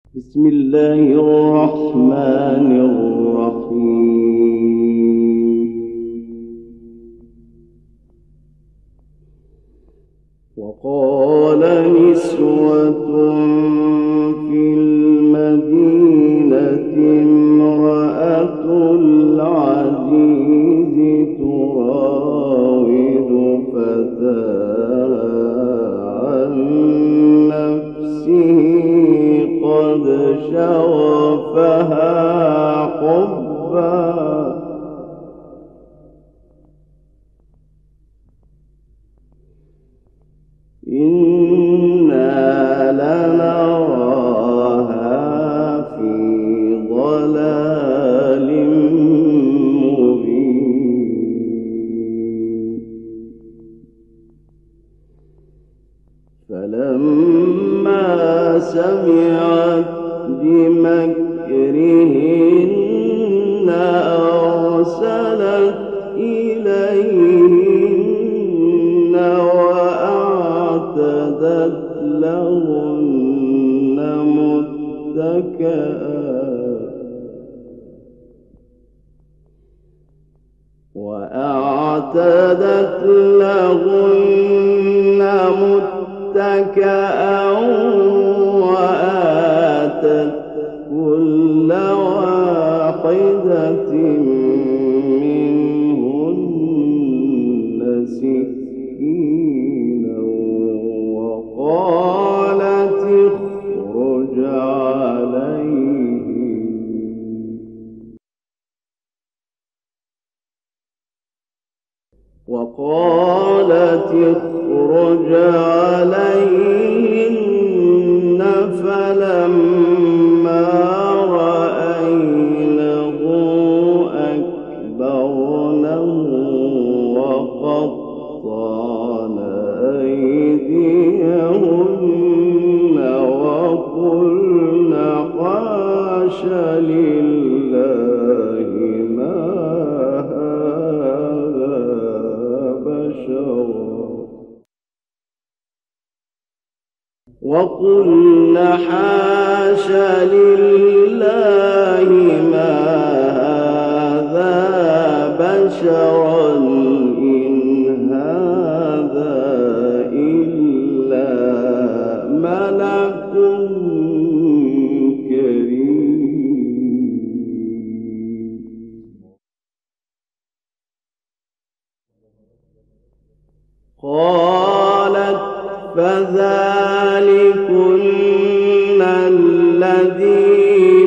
بسم الله الرحمن الرحيم. وقال نسوة في المدينة امرأة العزيز تراود فتاها عن نفسه قد شغفها حبا إنا لنراها في ضلال مبين. فلما سمعت بمكرهن أرسلت إليهن وأعتدت لهن متكئا وآتت كل واحدة منهن سكينا وقالت اخرج عليهن فلما رأينه أكبرنه وقطعن أيديهن وقلن حاش لله ما هذا بشرا وقلن حاش لله ما هذا بشرا إن هذا إلا ملك كريم. قالت فذلكن الذي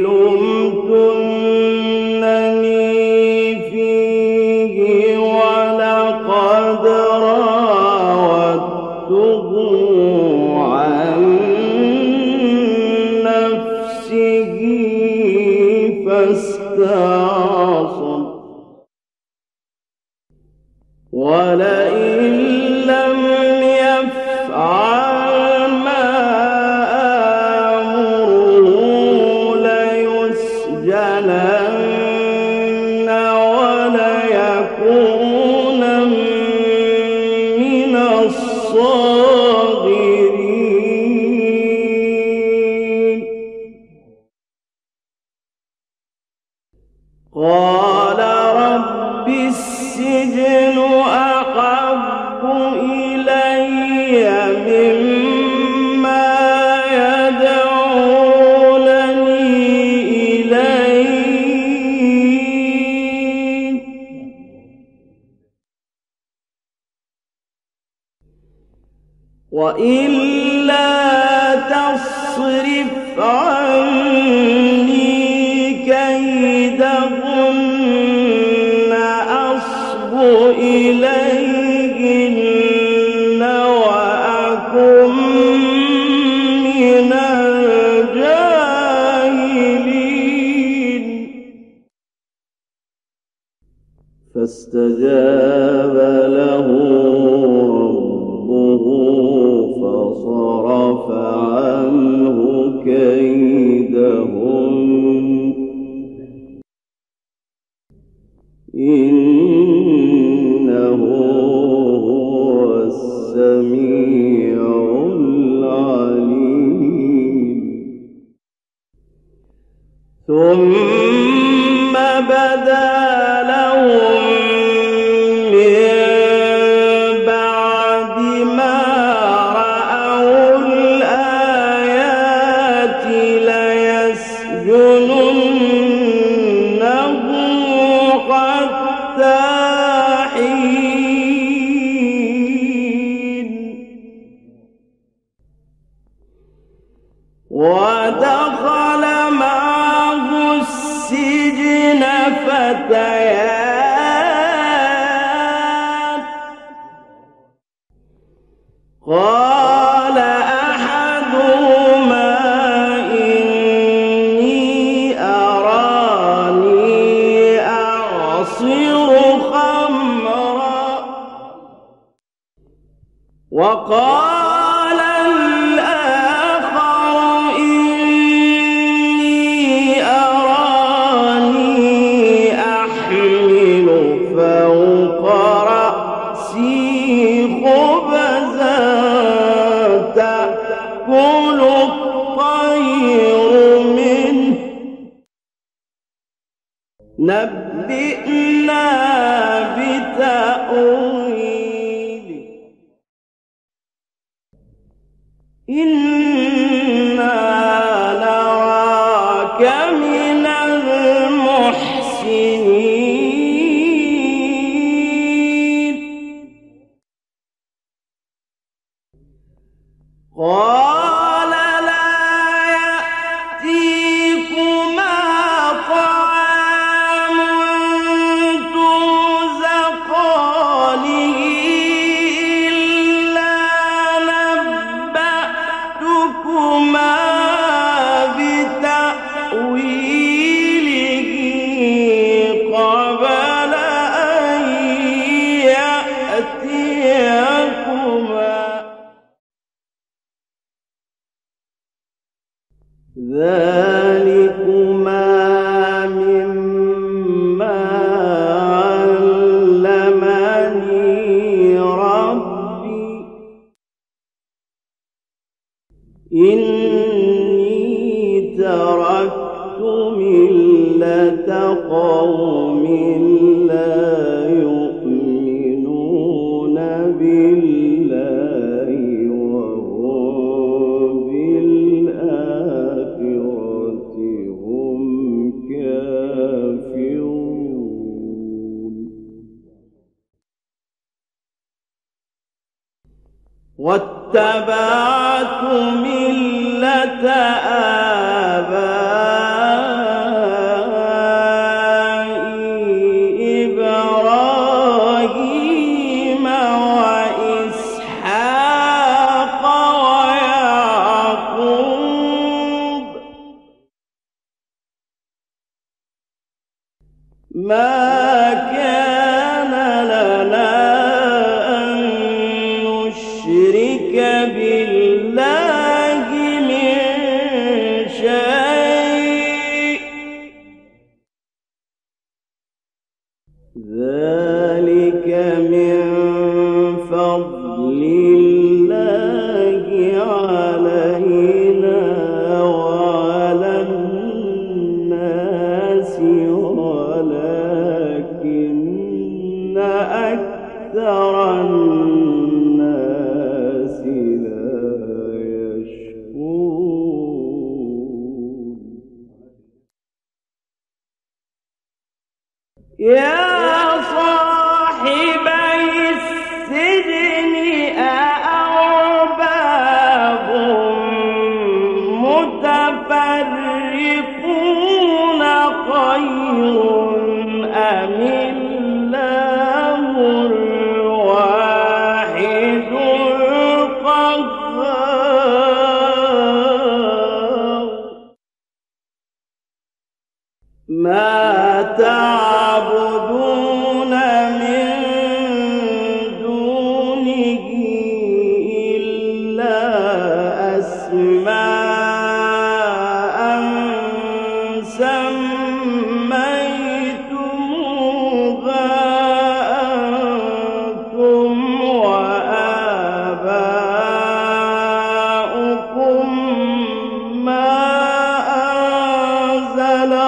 لمتنني فيه ولقد راودته عن نفسه فاستعصم ولئن لم يفعل ما آمره ليسجنن وليكونن من الصاغرين. قال رب السجن أحب إلي مما يدعونني إليه وإلا تصرف عني كيدهن أصب إليهن وأكن من الجاهلين. فاستجاب له ربه فصرف عنه كيدهن إنه هو السميع العليم. ثم بدا لهم من بعد ما رأوا الآيات ليسجننه حتى حين. ودخل معه السجن فتيان، قال أحدهما إني أراني أعصر خمرا، وقال الآخر إني أراني أحمل فوق رأسي خبزا تأكل الطير منه، نبئنا بتأويله إنا نراك من المحسنين. قال لا يأتيكما طعام ترزقانه إلا نبأتكما بتأويله قبل أن يأتيكما، ذلكما مما علمني ربي، إني تركت ملة قوم لا يؤمنون بالله وهم بالآخرة هم كافرون. واتبعت ملة آبائي إبراهيم وإسحاق ويعقوب، ما كان لنا أن نشرك بالله من شيء، ذلك من فضل الله علينا وعلى الناس ولكن أكثر الناس لا يشكرون. يا صاحبي السجن أأرباب متفرقون خير أم الله الواحد القهار؟ ما تعبدون من دونه إلا أسماء سميتموها أنتم وآباؤكم ما أنزل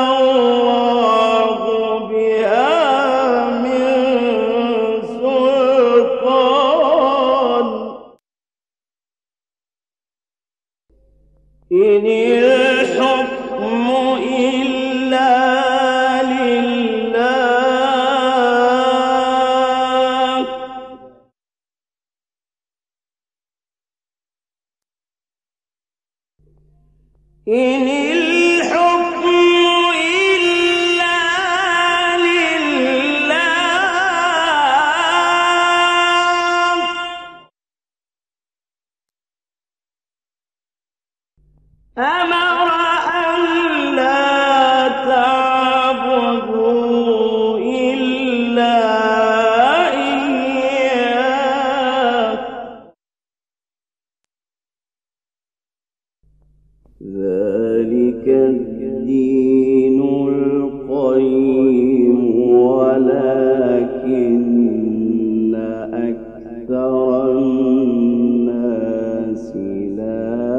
إن الحكم إلا لله إن الحكم إلا لله أمر أن لا تعبدوا إلا إياه ذلك الدين القيم ولكن أكثر الناس لا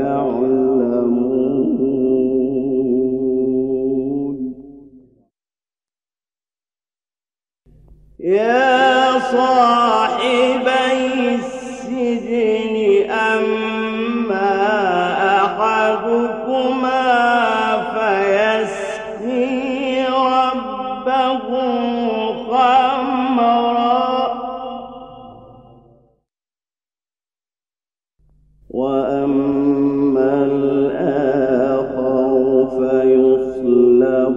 يعلمون يا صاحبي السجن أما أحدكما فيسقي ربه خمرا وأما الآخر فيصلب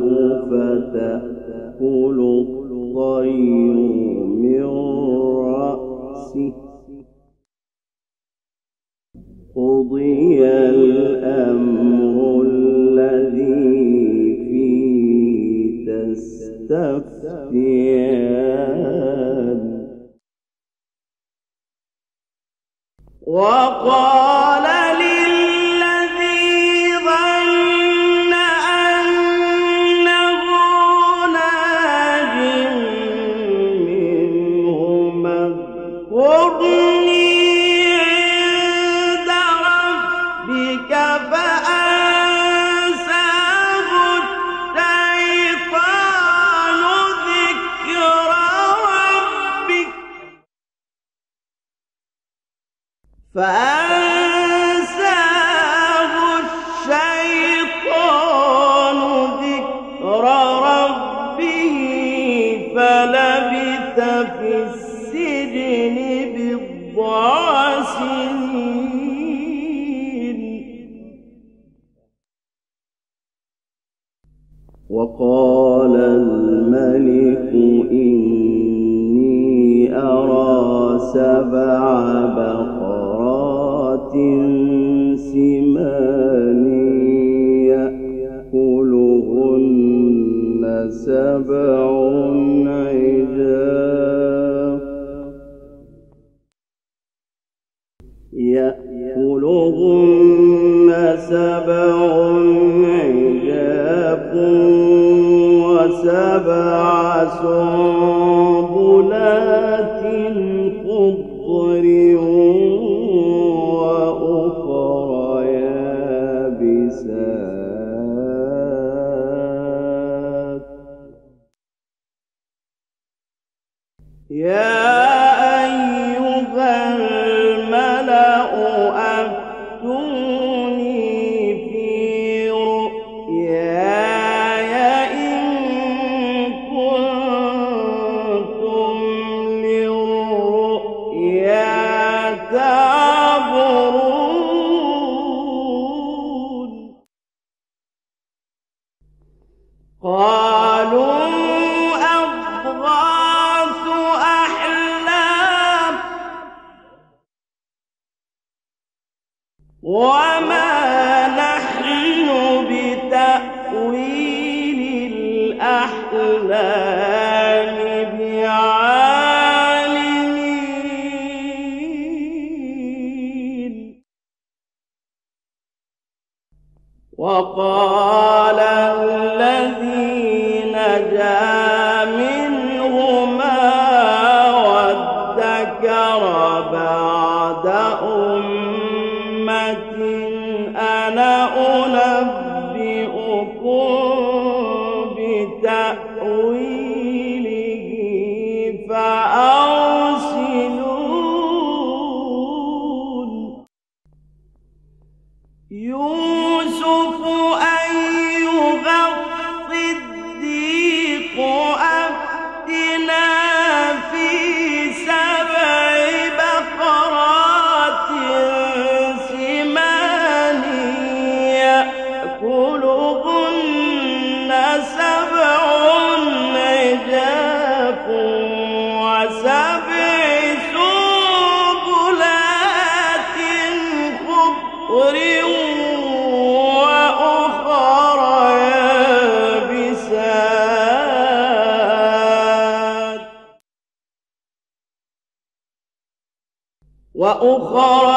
فتأكل الطير من رأسه قضي الأمر الذي فيه تستفتيان وقال للذي ظن أنه ناج منهما اذكرني عند ربك فأنساه الشيطان ذكر ربك فأنساه الشيطان ذكر ربه فلبث في السجن بضع سنين وقال الملك إني أرى 7 بقرات سمان يأكلهن 7 عجاف يأكلهن 7 عجاف و7 سنبلات خضر وأخر يابسات يا أيها الملأ أفتوني في رؤياي إن كنتم للرؤيا تعبرون قالوا أضغاث أحلام وما نحن بتأويل الأحلام بعالمين وقال الذي نجا منهما وادكر بعد أمة أنا أنبئكم بتأويله فأرسلون يدخلهن سبع عجاف وسبع سنبلات خضر وأخر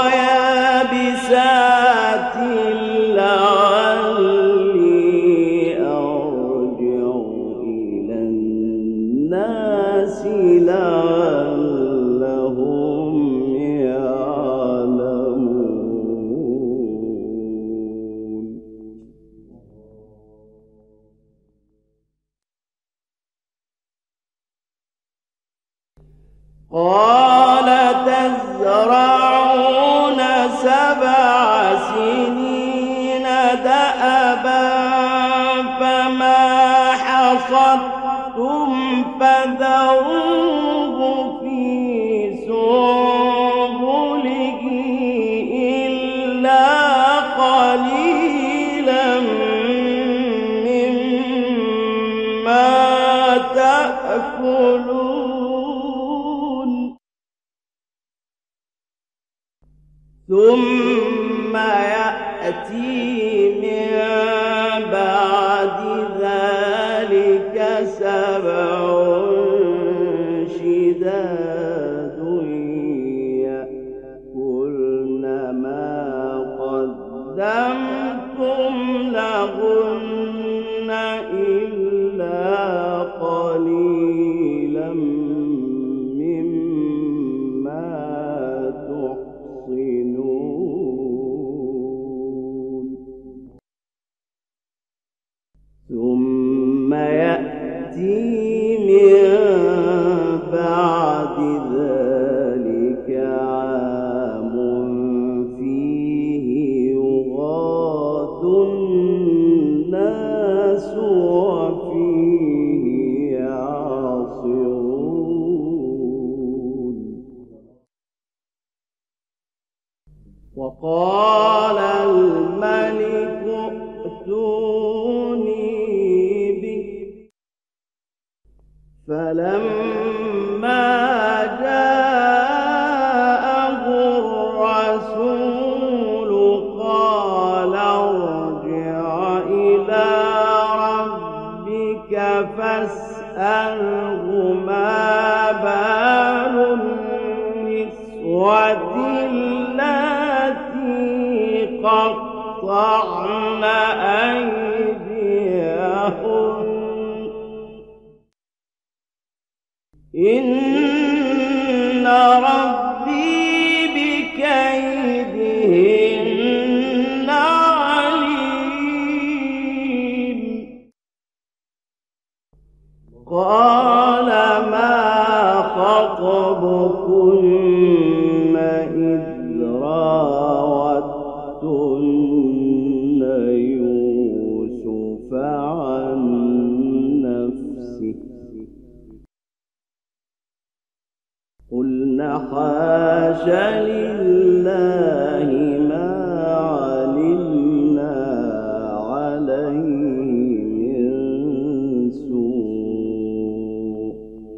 يابسات لعلي أرجع إلى الناس لعلهم يعلمون. قال تزرعون 7 سنين دأبا فما حصدتم فذروه في سنبله إلا قليلا مما تأكلون. ثم يأتي من بعد ذلك 7 شداد يأكلن ما قدمتم لهن إلا قليلا مما تحصنون. ثم يأتي من بعد ذلك عام فيه يغاث الناس وفيه يعصرون. وقال الملك ائتوني به فلما جاءه الرسول قال ارجع إلى ربك فاسأله ما بال النسوة اللاتي قطعن أيديهن إن ربي بكيدهن عليم. قال ما خطبكن إذ راوتن يوسف عن نفسه قلنا حاش لله ما علمنا عليه من سوء.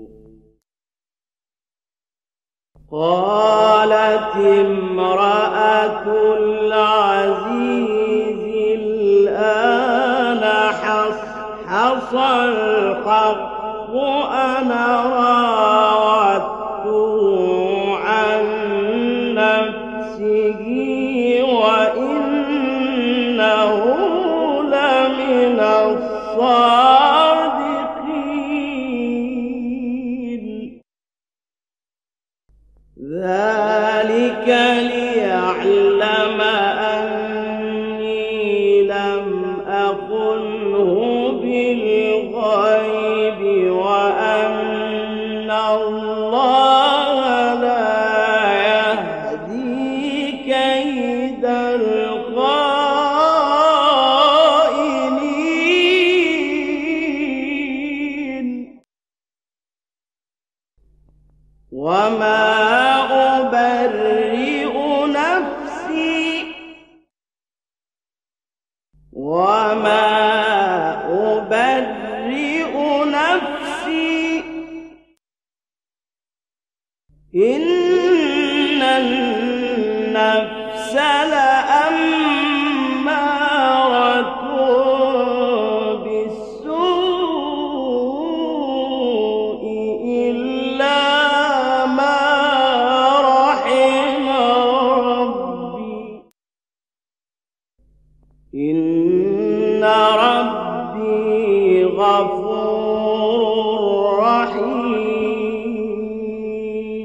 قالت امرأة العزيز الآن حصحص الحق أنا راودته عن نفسه وإنه لمن الصادقين. ذلك ليعلم أني لم أخنه بالغيب وأن الله لا يهدي كيد الخائنين. وما أبرئ نفسي وما غفور رحيم.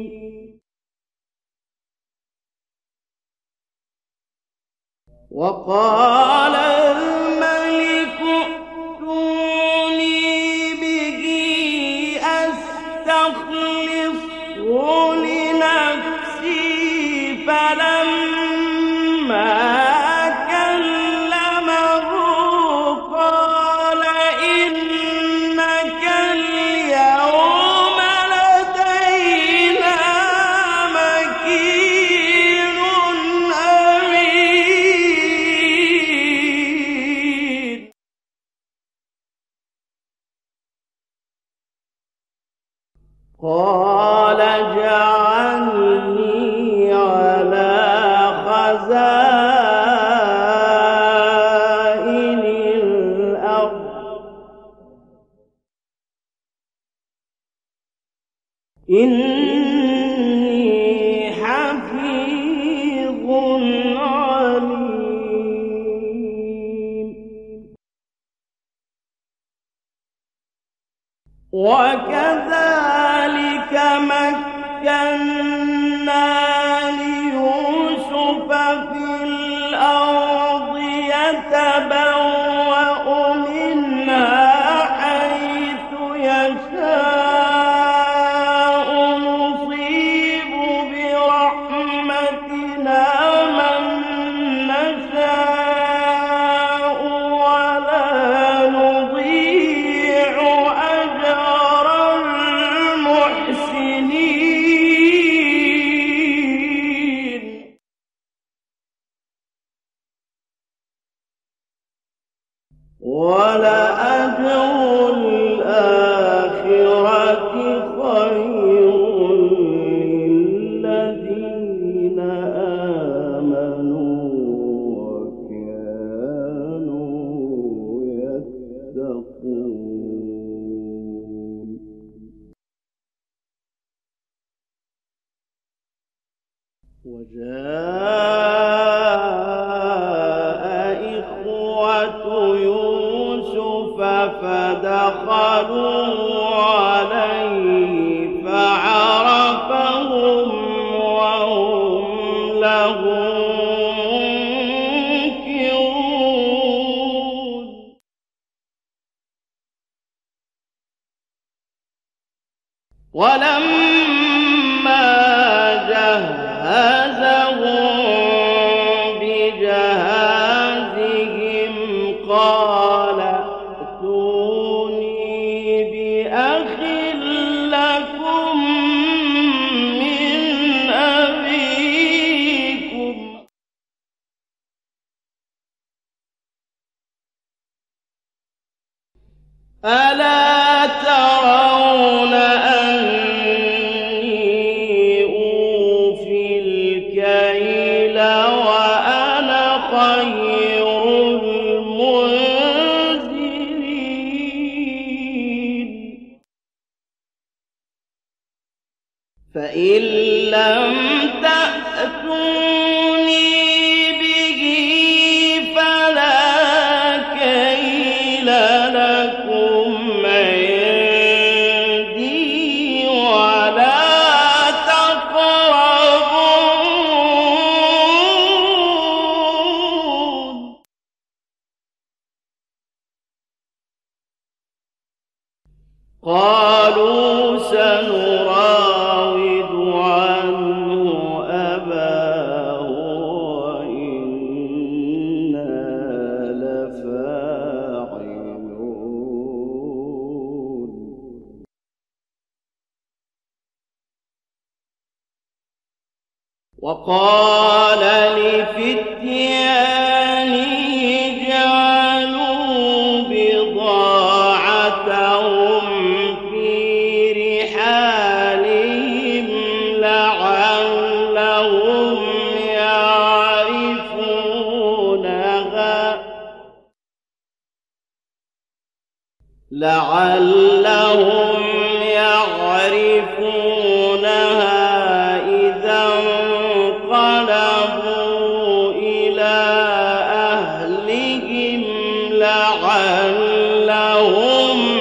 وقال الملك ائتوني به أستخلصه لنفسي. فلما كلمه قال إنك اليوم لدينا مكين أمين. قال اجعلني على خزائن الأرض إني حفيظ عليم. وكذلك مكنا ليوسف في الأرض يتبوأ منها حيث يشاء نصيب برحمتنا من نشاء ولا نضيع أجر المحسنين. ولأجر الآخرة خير للذين آمنوا وكانوا يتقون. وجاء إخوة يوسف فدخلوا عليه فعرفهم وهم له منكرون. ولما جهزهم بجهازهم قال ائتوني بأخ لكم من أبيكم. ألا ترون أني أوفي الكيل وأنا خير المنزلين. فإن لم تأتوني به فلا كيل لكم عندي ولا تقربون. قالوا سنراود عنه أباه وإنا لفاعلون. وقال لفتيانه جعلوا بضاعتهم في رحالهم لعلهم يعرفونها إذا انقلبوا إلى أهلهم لعلهم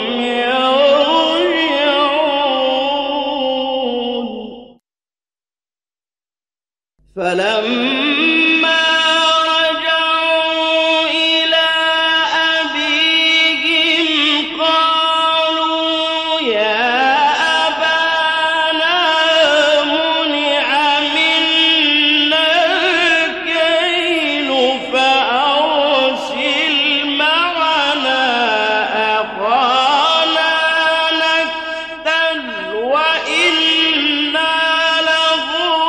فلما رجعوا إلى أبيهم قالوا يا أبانا منع منا الكيل فأرسل معنا أخانا نكتل وإنا له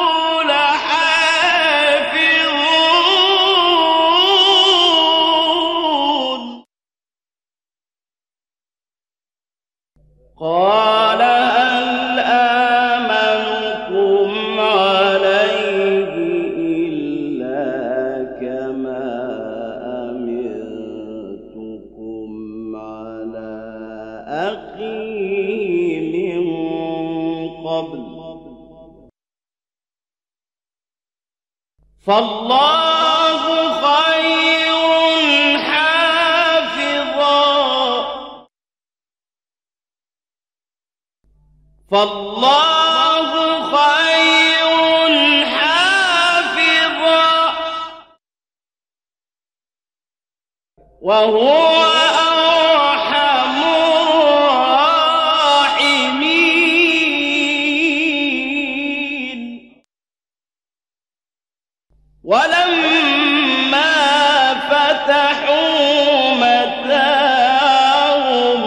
لحافظون. قال هل آمنكم عليه إلا كما أمنتكم على أخيه من قبل فالله خير حافظا وهو أرحم الراحمين. ولما فتحوا متاعهم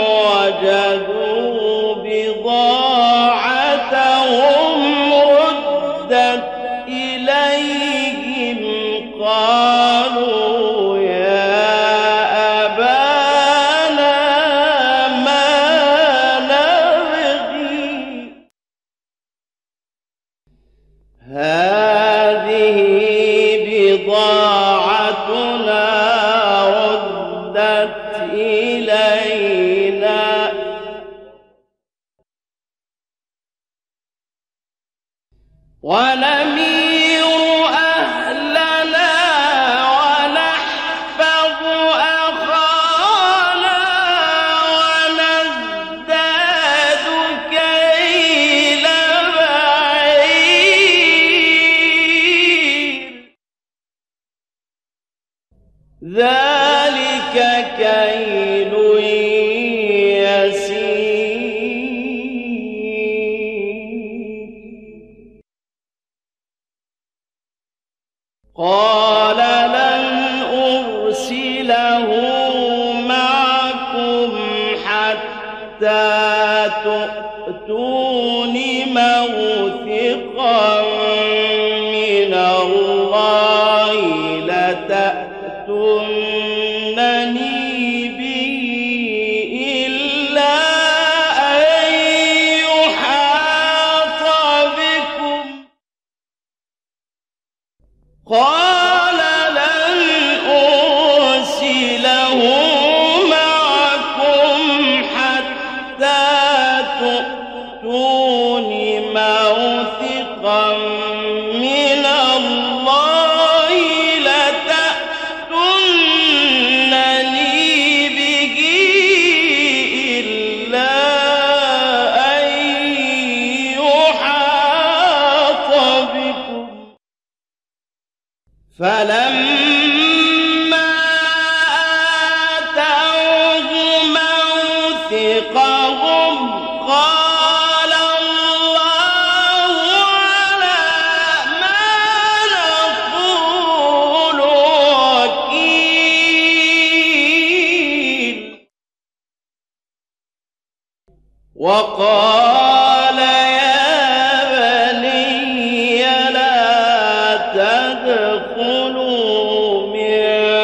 وجدوا بضاعتهم ردت إليهم قالوا يا أبانا ما نبغي هذه بضاعتنا ردت إلينا ونمير أهلنا ونحفظ أخانا ونزداد كيل بعير ذلك كيل يسير. قال لن أرسله معكم حتى تؤتون موثقا من الله لتأتونني به إلا أن يحاط بكم. قال لن أرسله معكم حتى تؤتون موثقا من الله لتأتونني به إلا أن يحاط بكم. فلما آتوه موثقهم قال الله على ما نقول وكيل. وقال يا بني لا تدخلوا من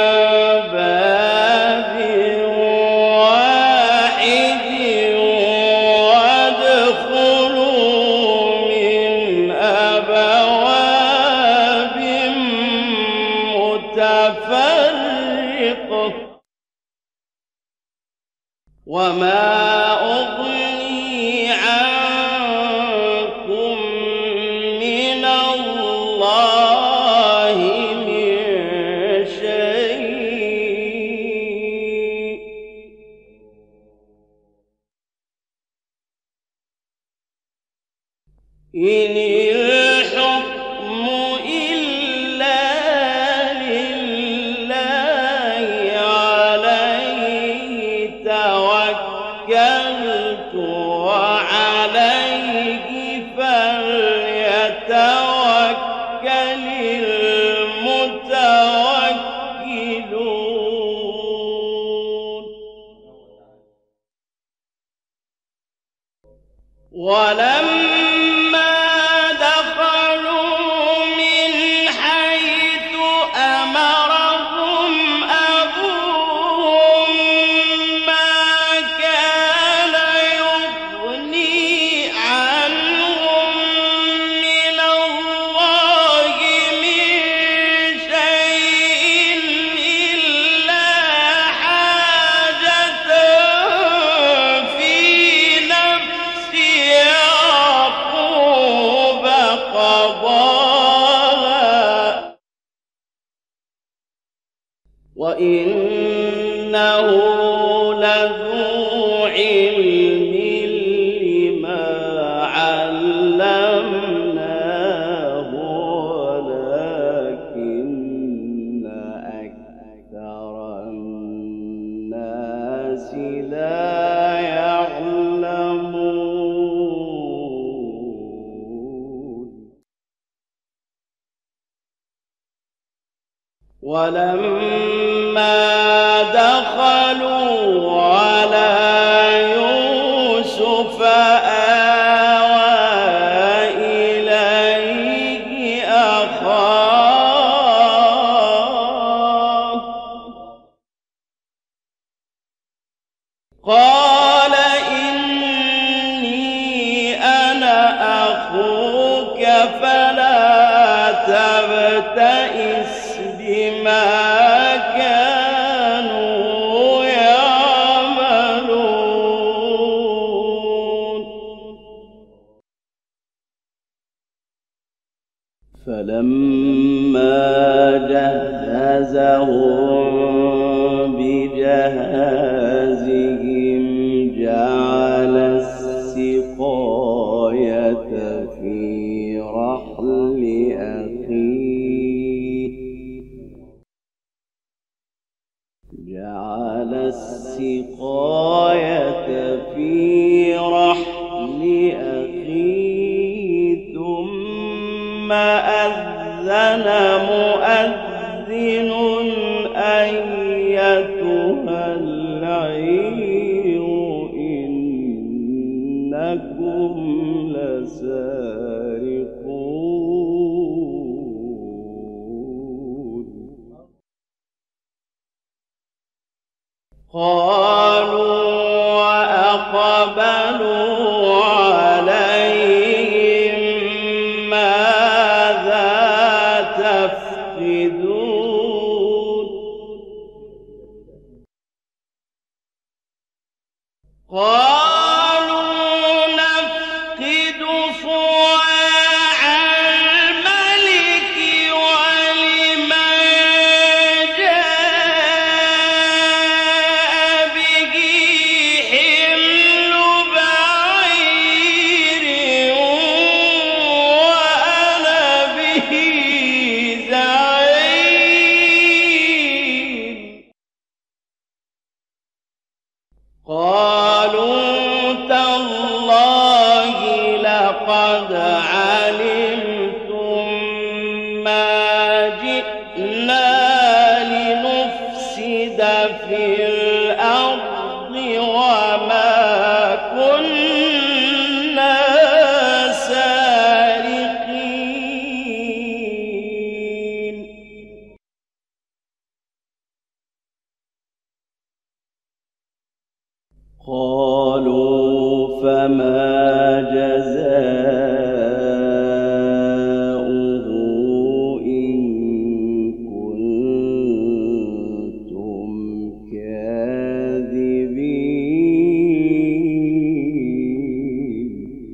باب واحد وادخلوا من أبواب متفرقة وما أغني عنكم من الله من شيء إن الحكم ولما دخلوا من حيث أمرهم أبوهم ما كان يغني عنهم من الله من شيء إلا حاجة في نفس يعقوب قضاها وإنه لذو علم لما علمناه ولكن أكثر الناس لا يعلمون ولما دخلوا على يوسف آوى إليه أخاه قال إني أنا أخوك فلا تبتئس بما كانوا يعملون فلما جهزهم بجهازهم جعل السقاية في رحل أخيه ثم أذن مؤذن أيتها العير إنكم لسارقون قالوا وأقبلوا عليهم ماذا تفقدون قالوا نفقد صواع الملك ولمن جاء به حمل بعير وأنا به زعيم قالوا تالله لقد علمتم ما جئنا لنفسد في الأرض وما كنا سارقين قالوا فما جزاؤه إن كنتم كاذبين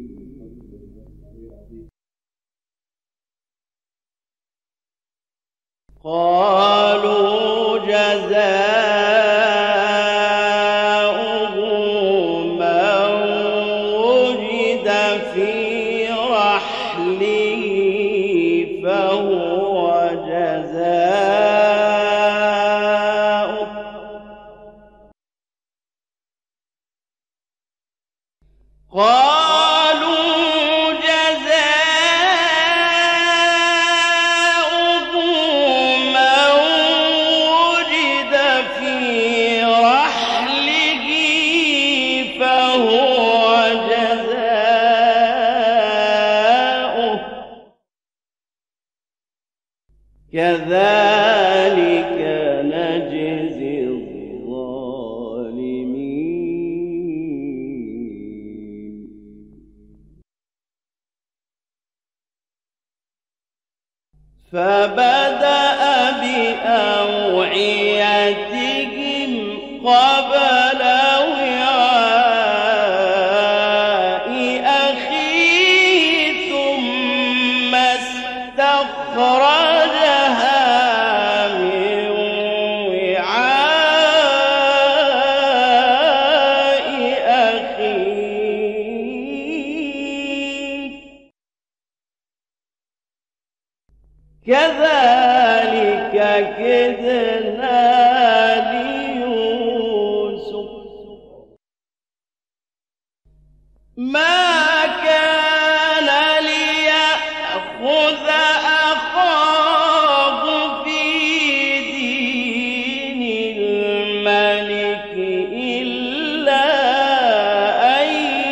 قالوا جزاؤه من وجد في رحله فهو جزاؤه قالوا جزاؤه من وجد في رحله فهو جزاؤه كذلك نجزي الظالمين. فبدأ بأوعيتهم قبل وعاء أخيه ثم استخرجها من وعاء أخيه كذلك كدنا ليوسف ما كان ليأخذ أخاه في دين الملك إلا أن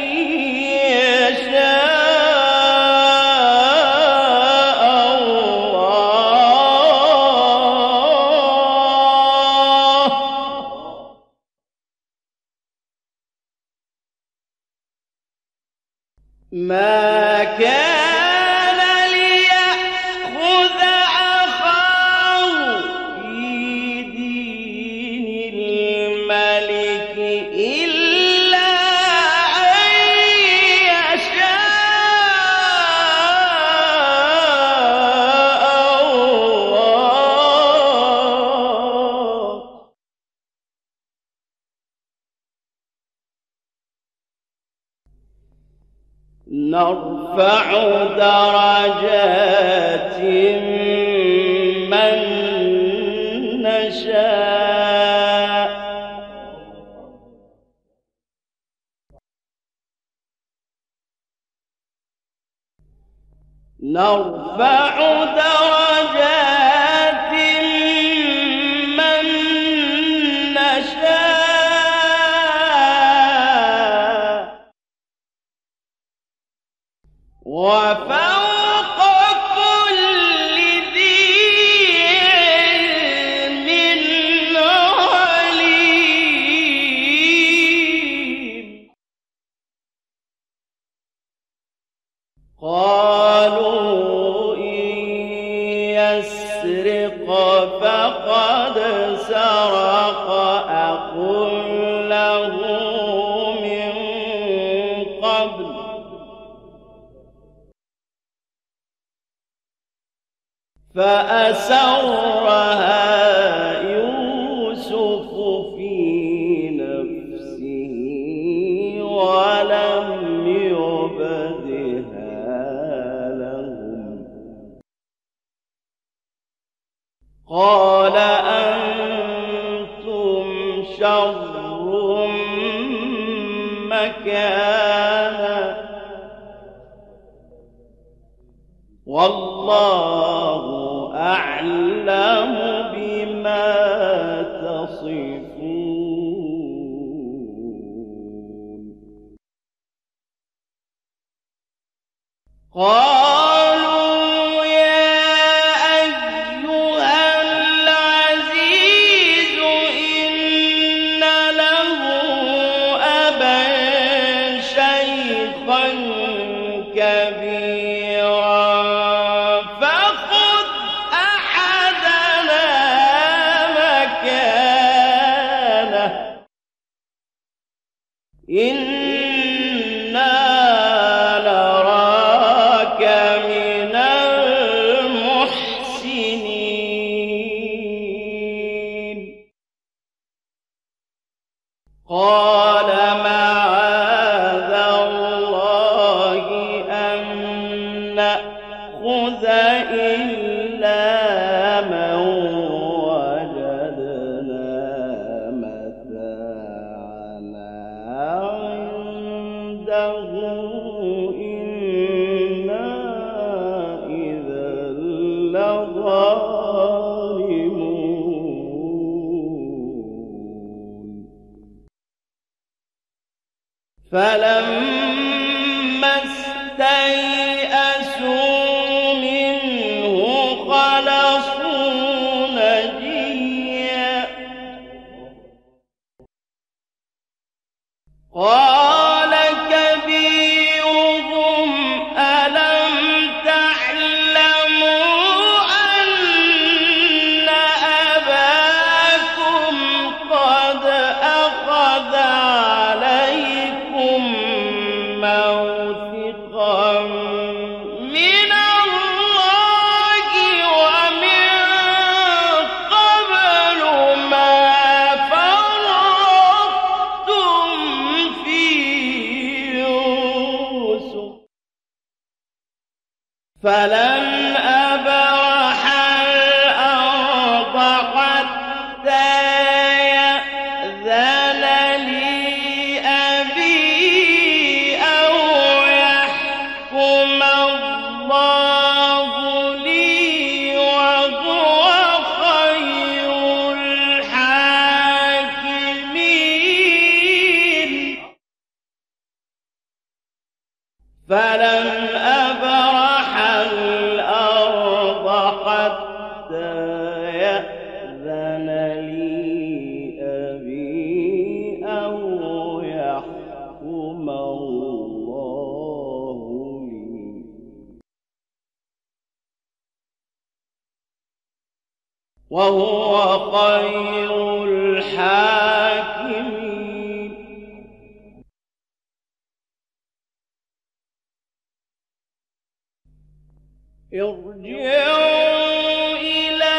يشاء الله. ما كان ليأخذ أخاه في دين الملك إلا أن يشاء الله. نرفع درجات من نشاء نرفع درجات من نشاء وفوق كل ذي علم عليم. قالوا إن يسرق فقد سرق أخ له من قبل فأسرها يوسف في نفسه ولم يبدها لهم قال أنتم شر مكانا والله أعلم بما تصفون. قالوا يا أيها العزيز إن له أبا شيخا كبيرا فخذ أحدنا مكانه إنا نراك من المحسنين. قال معاذ الله أن نأخذ إلا من وجدنا متاعنا عنده إنا إذا لظالمون. فلما استيئسوا منه خلصوا قال كبيرهم ألم تعلموا أن أباكم قد أخذ عليكم موثقا من الله ومن قبل ما فرطتم في يوسف فلن أبرح الأرض حتى يأذن لي أبي أو يحكم الله لي وهو خير الحاكمين فلن أبرح الأرض حتى يأذن لي أبي أو يحكم الله لي وهو خير الحاكمين ارجعوا إلى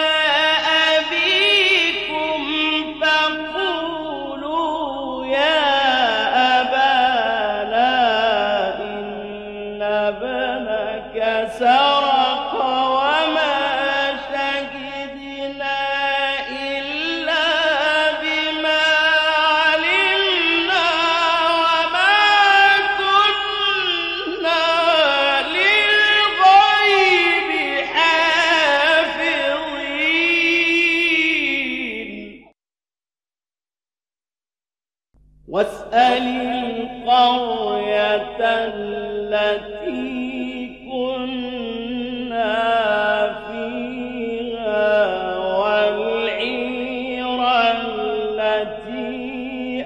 أبيكم فقولوا يا أبانا إن ابنك سرق وما شهدنا إلا بما علمنا وما كنا للغيب حافظين واسأل القرية التي كنا فيها والعير التي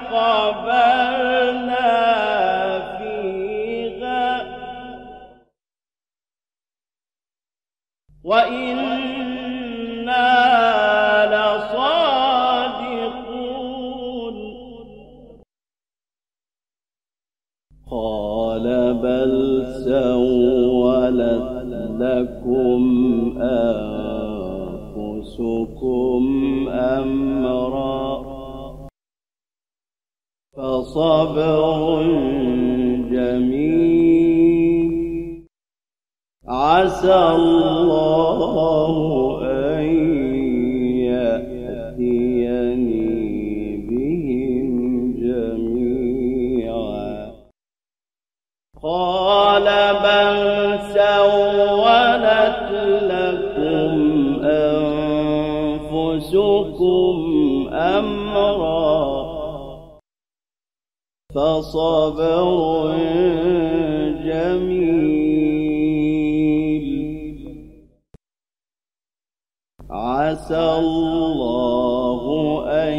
أقبلنا فيها وإنا لصادقون قال بل سولت لكم أنفسكم أمرا فصبر جميل عسى الله أن يأتيني بهم جميعا قال بل سولت لكم أنفسكم أمرا فصبر جميل عسى الله أن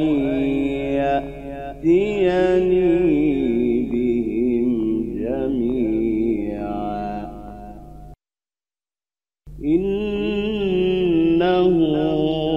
يأتيني بهم جميعا إنه